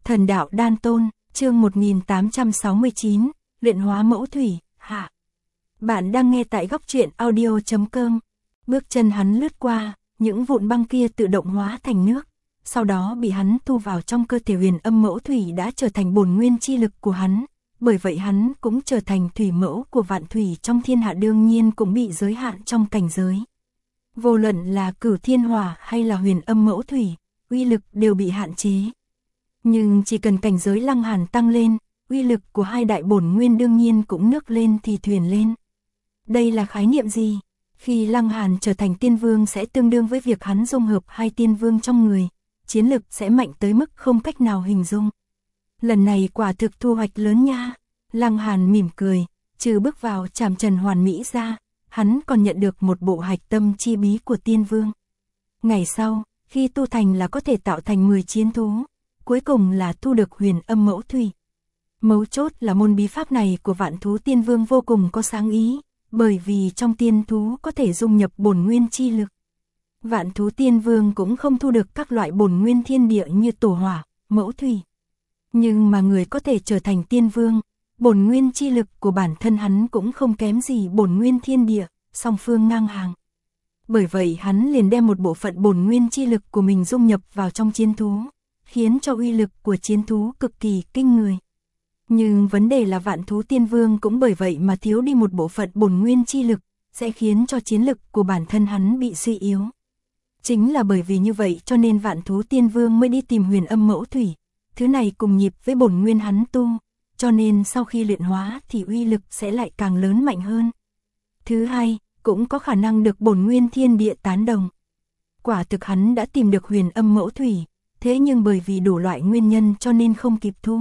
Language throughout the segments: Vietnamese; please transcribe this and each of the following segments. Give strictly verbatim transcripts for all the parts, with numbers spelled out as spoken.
Thần đạo đan tôn, chương một nghìn tám trăm sáu mươi chín, luyện hóa mẫu thủy, hạ. Bạn đang nghe tại góc truyện audio chấm com. Bước chân hắn lướt qua, những vụn băng kia tự động hóa thành nước, sau đó bị hắn thu vào trong cơ thể huyền âm mẫu thủy đã trở thành bổn nguyên chi lực của hắn, bởi vậy hắn cũng trở thành thủy mẫu của vạn thủy trong thiên hạ, đương nhiên cũng bị giới hạn trong cảnh giới. Vô luận là cửu thiên hỏa hay là huyền âm mẫu thủy, uy lực đều bị hạn chế. Nhưng chỉ cần cảnh giới Lăng Hàn tăng lên, uy lực của hai đại bổn nguyên đương nhiên cũng nước lên thì thuyền lên. Đây là khái niệm gì? Khi Lăng Hàn trở thành tiên vương sẽ tương đương với việc hắn dung hợp hai tiên vương trong người, chiến lực sẽ mạnh tới mức không cách nào hình dung. Lần này quả thực thu hoạch lớn nha. Lăng Hàn mỉm cười, trừ bước vào trảm trần hoàn mỹ ra, hắn còn nhận được một bộ hạch tâm chi bí của tiên vương. Ngày sau, khi tu thành là có thể tạo thành mười chiến thú, cuối cùng là thu được huyền âm mẫu thủy. Mấu chốt là môn bí pháp này của vạn thú tiên vương vô cùng có sáng ý, bởi vì trong tiên thú có thể dung nhập bổn nguyên chi lực. Vạn thú tiên vương cũng không thu được các loại bổn nguyên thiên địa như tổ hỏa, mẫu thủy. Nhưng mà người có thể trở thành tiên vương, bổn nguyên chi lực của bản thân hắn cũng không kém gì bổn nguyên thiên địa, song phương ngang hàng. Bởi vậy hắn liền đem một bộ phận bổn nguyên chi lực của mình dung nhập vào trong chiến thú, khiến cho uy lực của chiến thú cực kỳ kinh người. Nhưng vấn đề là vạn thú tiên vương cũng bởi vậy mà thiếu đi một bộ phận bổn nguyên chi lực, sẽ khiến cho chiến lực của bản thân hắn bị suy yếu. Chính là bởi vì như vậy cho nên vạn thú tiên vương mới đi tìm huyền âm mẫu thủy, thứ này cùng nhịp với bổn nguyên hắn tu, cho nên sau khi luyện hóa thì uy lực sẽ lại càng lớn mạnh hơn. Thứ hai, cũng có khả năng được bổn nguyên thiên địa tán đồng. Quả thực hắn đã tìm được huyền âm mẫu thủy, thế nhưng bởi vì đủ loại nguyên nhân cho nên không kịp thu.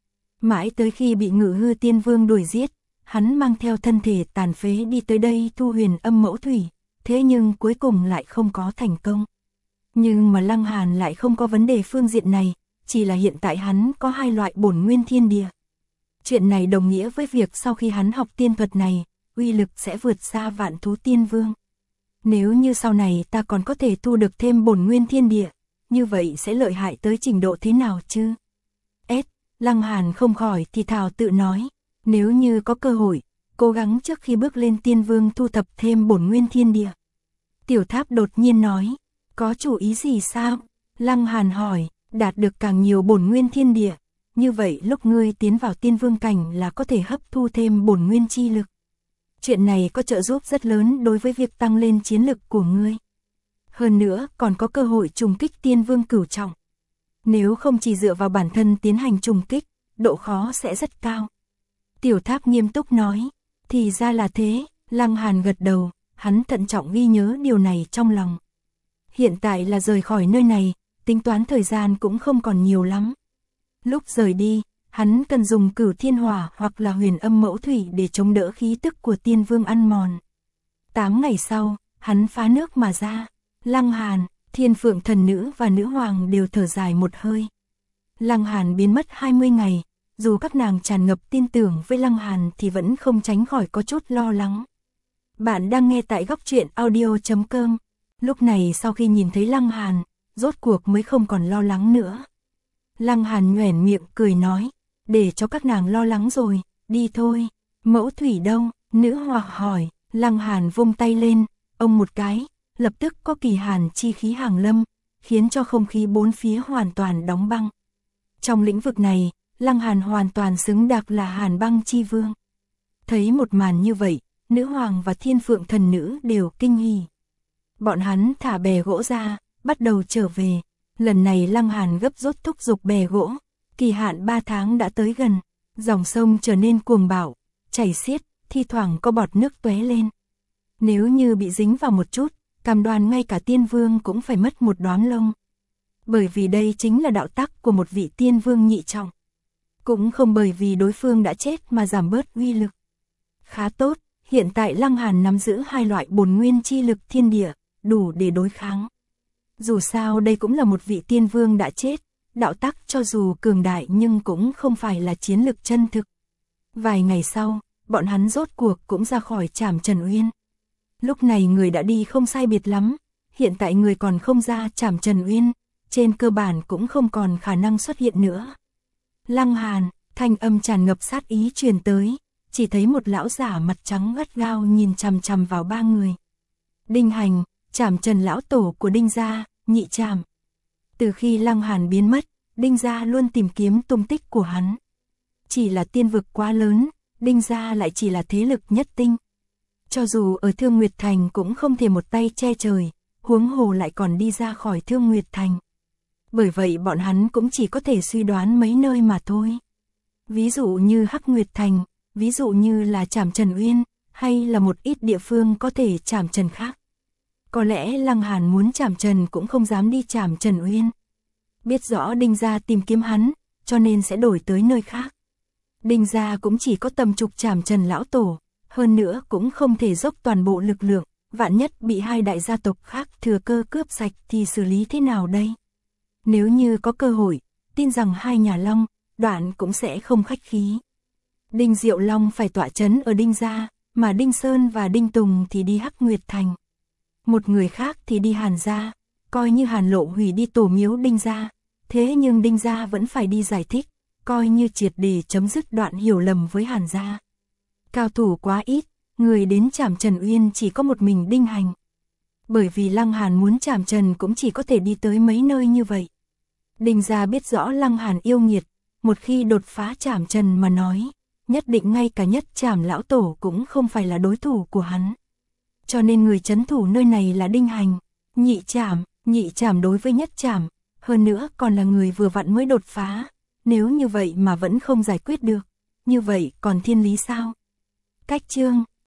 Mãi tới khi bị Ngự Hư Tiên Vương đuổi giết, hắn mang theo thân thể tàn phế đi tới đây thu huyền âm mẫu thủy, thế nhưng cuối cùng lại không có thành công. Nhưng mà Lăng Hàn lại không có vấn đề phương diện này, chỉ là hiện tại hắn có hai loại bổn nguyên thiên địa. Chuyện này đồng nghĩa với việc sau khi hắn học tiên thuật này, uy lực sẽ vượt xa vạn thú tiên vương. Nếu như sau này ta còn có thể thu được thêm bổn nguyên thiên địa, như vậy sẽ lợi hại tới trình độ thế nào chứ? S. Lăng Hàn không khỏi thì thào tự nói, nếu như có cơ hội, cố gắng trước khi bước lên tiên vương thu thập thêm bổn nguyên thiên địa. Tiểu Tháp đột nhiên nói, có chủ ý gì sao? Lăng Hàn hỏi, đạt được càng nhiều bổn nguyên thiên địa, như vậy lúc ngươi tiến vào tiên vương cảnh là có thể hấp thu thêm bổn nguyên chi lực. Chuyện này có trợ giúp rất lớn đối với việc tăng lên chiến lực của ngươi. Hơn nữa còn có cơ hội trùng kích tiên vương cửu trọng. Nếu không chỉ dựa vào bản thân tiến hành trùng kích, độ khó sẽ rất cao. Tiểu Tháp nghiêm túc nói, thì ra là thế. Lăng Hàn gật đầu, hắn thận trọng ghi nhớ điều này trong lòng. Hiện tại là rời khỏi nơi này, tính toán thời gian cũng không còn nhiều lắm. Lúc rời đi, hắn cần dùng cửu thiên hỏa hoặc là huyền âm mẫu thủy để chống đỡ khí tức của tiên vương ăn mòn. Tám ngày sau, hắn phá nước mà ra. Lăng Hàn, Thiên Phượng thần nữ và nữ hoàng đều thở dài một hơi. Lăng Hàn biến mất hai mươi ngày, dù các nàng tràn ngập tin tưởng với Lăng Hàn thì vẫn không tránh khỏi có chút lo lắng. Bạn đang nghe tại góc truyện audio chấm com. Lúc này sau khi nhìn thấy Lăng Hàn, rốt cuộc mới không còn lo lắng nữa. Lăng Hàn nhoẻn miệng cười nói, để cho các nàng lo lắng rồi, đi thôi. Mẫu thủy đâu? Nữ hoàng hỏi. Lăng Hàn vung tay lên, ông một cái, lập tức có kỳ hàn chi khí hàng lâm, khiến cho không khí bốn phía hoàn toàn đóng băng. Trong lĩnh vực này, Lăng Hàn hoàn toàn xứng đặc là Hàn Băng Chi Vương. Thấy một màn như vậy, nữ hoàng và Thiên Phượng thần nữ đều kinh hỉ. Bọn hắn thả bè gỗ ra, bắt đầu trở về. Lần này Lăng Hàn gấp rút thúc giục bè gỗ, kỳ hạn ba tháng đã tới gần, dòng sông trở nên cuồng bạo, chảy xiết, thi thoảng có bọt nước tóe lên. Nếu như bị dính vào một chút, cam đoan ngay cả tiên vương cũng phải mất một đóa lông. Bởi vì đây chính là đạo tắc của một vị tiên vương nhị trọng. Cũng không bởi vì đối phương đã chết mà giảm bớt uy lực. Khá tốt, hiện tại Lăng Hàn nắm giữ hai loại bổn nguyên chi lực thiên địa, đủ để đối kháng. Dù sao đây cũng là một vị tiên vương đã chết, đạo tắc cho dù cường đại nhưng cũng không phải là chiến lực chân thực. Vài ngày sau, bọn hắn rốt cuộc cũng ra khỏi Trảm Trần Uyên. Lúc này người đã đi không sai biệt lắm, hiện tại người còn không ra Trảm Trần Uyên, trên cơ bản cũng không còn khả năng xuất hiện nữa. Lăng Hàn, thanh âm tràn ngập sát ý truyền tới, chỉ thấy một lão giả mặt trắng gắt gao nhìn chằm chằm vào ba người. Đinh Hành, Trảm Trần lão tổ của Đinh gia, Nhị Trảm. Từ khi Lăng Hàn biến mất, Đinh gia luôn tìm kiếm tung tích của hắn. Chỉ là tiên vực quá lớn, Đinh gia lại chỉ là thế lực nhất tinh. Cho dù ở Thương Nguyệt Thành cũng không thể một tay che trời, huống hồ lại còn đi ra khỏi Thương Nguyệt Thành. Bởi vậy bọn hắn cũng chỉ có thể suy đoán mấy nơi mà thôi. Ví dụ như Hắc Nguyệt Thành, ví dụ như là Trảm Trần Uyên, hay là một ít địa phương có thể Trảm Trần khác. Có lẽ Lăng Hàn muốn Trảm Trần cũng không dám đi Trảm Trần Uyên. Biết rõ Đinh gia tìm kiếm hắn, cho nên sẽ đổi tới nơi khác. Đinh gia cũng chỉ có tầm chục Trảm Trần lão tổ, hơn nữa cũng không thể dốc toàn bộ lực lượng, vạn nhất bị hai đại gia tộc khác thừa cơ cướp sạch thì xử lý thế nào đây? Nếu như có cơ hội, tin rằng hai nhà Long, Đoạn cũng sẽ không khách khí. Đinh Diệu Long phải tọa chấn ở Đinh gia, mà Đinh Sơn và Đinh Tùng thì đi Hắc Nguyệt Thành. Một người khác thì đi Hàn gia, coi như Hàn Lộ hủy đi tổ miếu Đinh gia, thế nhưng Đinh gia vẫn phải đi giải thích, coi như triệt để chấm dứt đoạn hiểu lầm với Hàn gia. Cao thủ quá ít, người đến Trảm Trần Uyên chỉ có một mình Đinh Hành. Bởi vì Lăng Hàn muốn Trảm Trần cũng chỉ có thể đi tới mấy nơi như vậy. Đinh gia biết rõ Lăng Hàn yêu nghiệt, một khi đột phá Trảm Trần mà nói, nhất định ngay cả nhất Trảm lão tổ cũng không phải là đối thủ của hắn. Cho nên người trấn thủ nơi này là Đinh Hành, Nhị Trảm, Nhị Trảm đối với nhất Trảm, hơn nữa còn là người vừa vặn mới đột phá, nếu như vậy mà vẫn không giải quyết được, như vậy còn thiên lý sao? Cách chương